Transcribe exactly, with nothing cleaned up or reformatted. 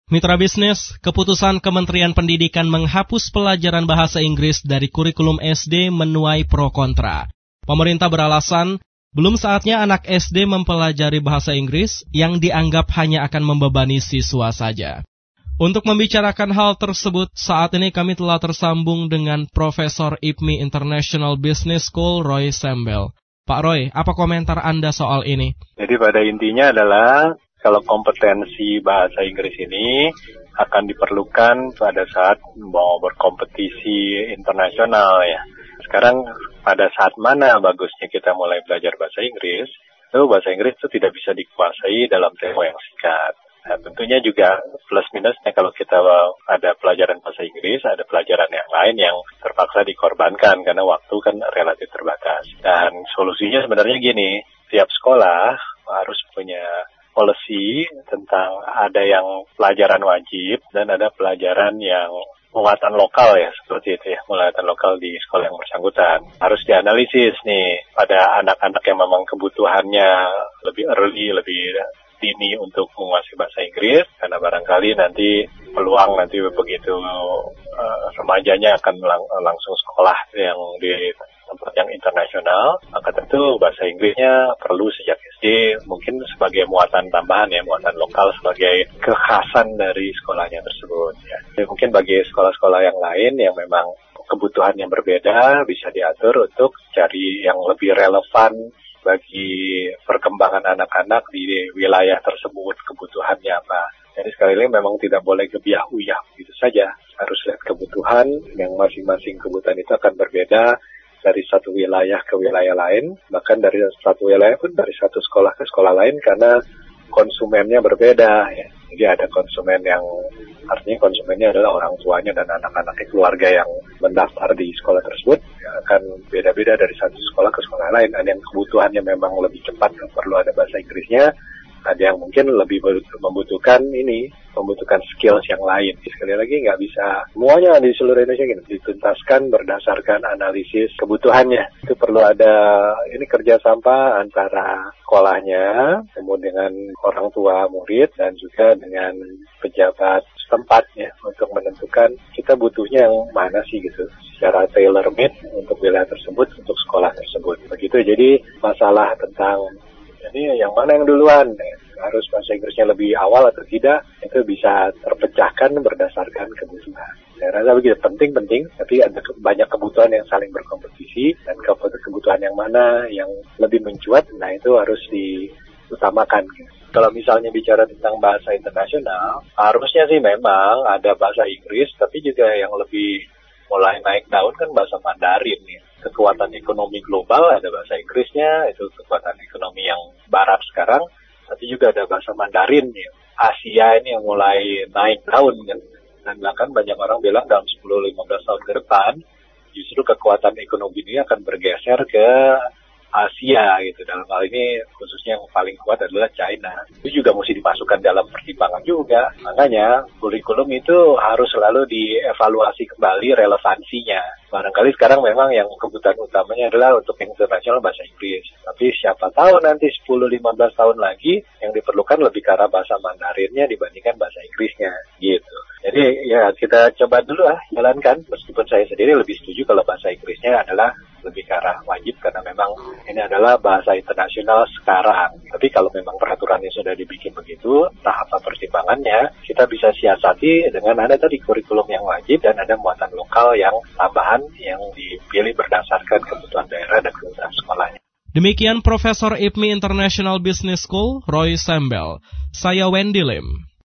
Mitra bisnis, keputusan Kementerian Pendidikan menghapus pelajaran bahasa Inggris dari kurikulum S D menuai pro kontra. Pemerintah beralasan, belum saatnya anak S D mempelajari bahasa Inggris yang dianggap hanya akan membebani siswa saja. Untuk membicarakan hal tersebut, saat ini kami telah tersambung dengan Profesor I P M I International Business School, Roy Sembel. Pak Roy, apa komentar Anda soal ini? Jadi pada intinya adalah, kalau kompetensi bahasa Inggris ini akan diperlukan pada saat mau berkompetisi internasional ya. Sekarang pada saat mana bagusnya kita mulai belajar bahasa Inggris? Itu bahasa Inggris itu tidak bisa dikuasai dalam tempo yang singkat. Nah, tentunya juga plus minusnya kalau kita ada pelajaran bahasa Inggris, ada pelajaran yang lain yang terpaksa dikorbankan karena waktu kan relatif terbatas. Dan solusinya sebenarnya gini, tiap sekolah harus punya policy tentang ada yang pelajaran wajib dan ada pelajaran yang muatan lokal ya, seperti itu ya, muatan lokal di sekolah yang bersangkutan. Harus dianalisis nih pada anak-anak yang memang kebutuhannya lebih early, lebih dini untuk menguasai bahasa Inggris, karena barangkali nanti peluang nanti begitu uh, remajanya akan lang- langsung sekolah yang di tempat yang internasional, maka tentu bahasa Inggrisnya perlu sejak S D, mungkin sebagai muatan tambahan ya, muatan lokal sebagai kekhasan dari sekolahnya tersebut. Ya. Jadi mungkin bagi sekolah-sekolah yang lain yang memang kebutuhan yang berbeda bisa diatur untuk cari yang lebih relevan bagi perkembangan anak-anak di wilayah tersebut, kebutuhannya apa. Jadi sekali lagi memang tidak boleh gebiah-uyah begitu saja, harus lihat kebutuhan yang masing-masing kebutuhan itu akan berbeda dari satu wilayah ke wilayah lain, bahkan dari satu wilayah pun dari satu sekolah ke sekolah lain karena konsumennya berbeda ya. Jadi ada konsumen yang artinya konsumennya adalah orang tuanya dan anak-anaknya, keluarga yang mendaftar di sekolah tersebut ya, akan beda-beda dari satu sekolah ke sekolah lain. Ada yang kebutuhannya memang lebih cepat, perlu ada bahasa Inggrisnya. Ada yang mungkin lebih membutuhkan ini, membutuhkan skills yang lain. Sekali lagi nggak bisa semuanya di seluruh Indonesia gitu, dituntaskan berdasarkan analisis kebutuhannya. Itu perlu ada ini kerjasama antara sekolahnya, kemudian dengan orang tua murid dan juga dengan pejabat tempatnya untuk menentukan kita butuhnya yang mana sih gitu, secara tailor-made untuk wilayah tersebut, untuk sekolah tersebut. Begitu. Jadi masalah tentang jadi yang mana yang duluan, harus bahasa Inggrisnya lebih awal atau tidak, itu bisa terpecahkan berdasarkan kebutuhan. Saya rasa begitu, penting-penting, tapi ada banyak kebutuhan yang saling berkompetisi, dan kebutuhan yang mana yang lebih mencuat, nah itu harus diutamakan. Kalau misalnya bicara tentang bahasa internasional, harusnya sih memang ada bahasa Inggris, tapi juga yang lebih mulai naik daun kan bahasa Mandarin ya. Kekuatan ekonomi global ada bahasa Inggrisnya, itu kekuatan ekonomi yang barat sekarang, tapi juga ada bahasa Mandarin ya. Asia ini yang mulai naik daun kan, dan bahkan banyak orang bilang dalam sepuluh sampai lima belas tahun ke depan justru kekuatan ekonomi ini akan bergeser ke Asia gitu. Dalam hal ini khususnya yang paling kuat adalah China. Itu juga mesti dimasukkan dalam pertimbangan juga. Makanya kurikulum itu harus selalu dievaluasi kembali relevansinya. Barangkali sekarang memang yang kebutuhan utamanya adalah untuk internasional bahasa Inggris. Tapi siapa tahu nanti sepuluh sampai lima belas tahun lagi yang diperlukan lebih ke arah bahasa Mandarinnya dibandingkan bahasa Inggrisnya gitu. Jadi ya kita coba dulu lah jalankan. Meskipun saya sendiri lebih setuju kalau bahasa Inggrisnya adalah lebih ke arah wajib karena memang ini adalah bahasa internasional sekarang. Tapi kalau memang peraturannya sudah dibikin begitu, entah apa pertimbangannya, kita bisa siasati dengan ada tadi kurikulum yang wajib dan ada muatan lokal yang tambahan yang dipilih berdasarkan kebutuhan daerah dan kebutuhan sekolahnya. Demikian Profesor I P M I International Business School, Roy Sembel. Saya Wendy Lim.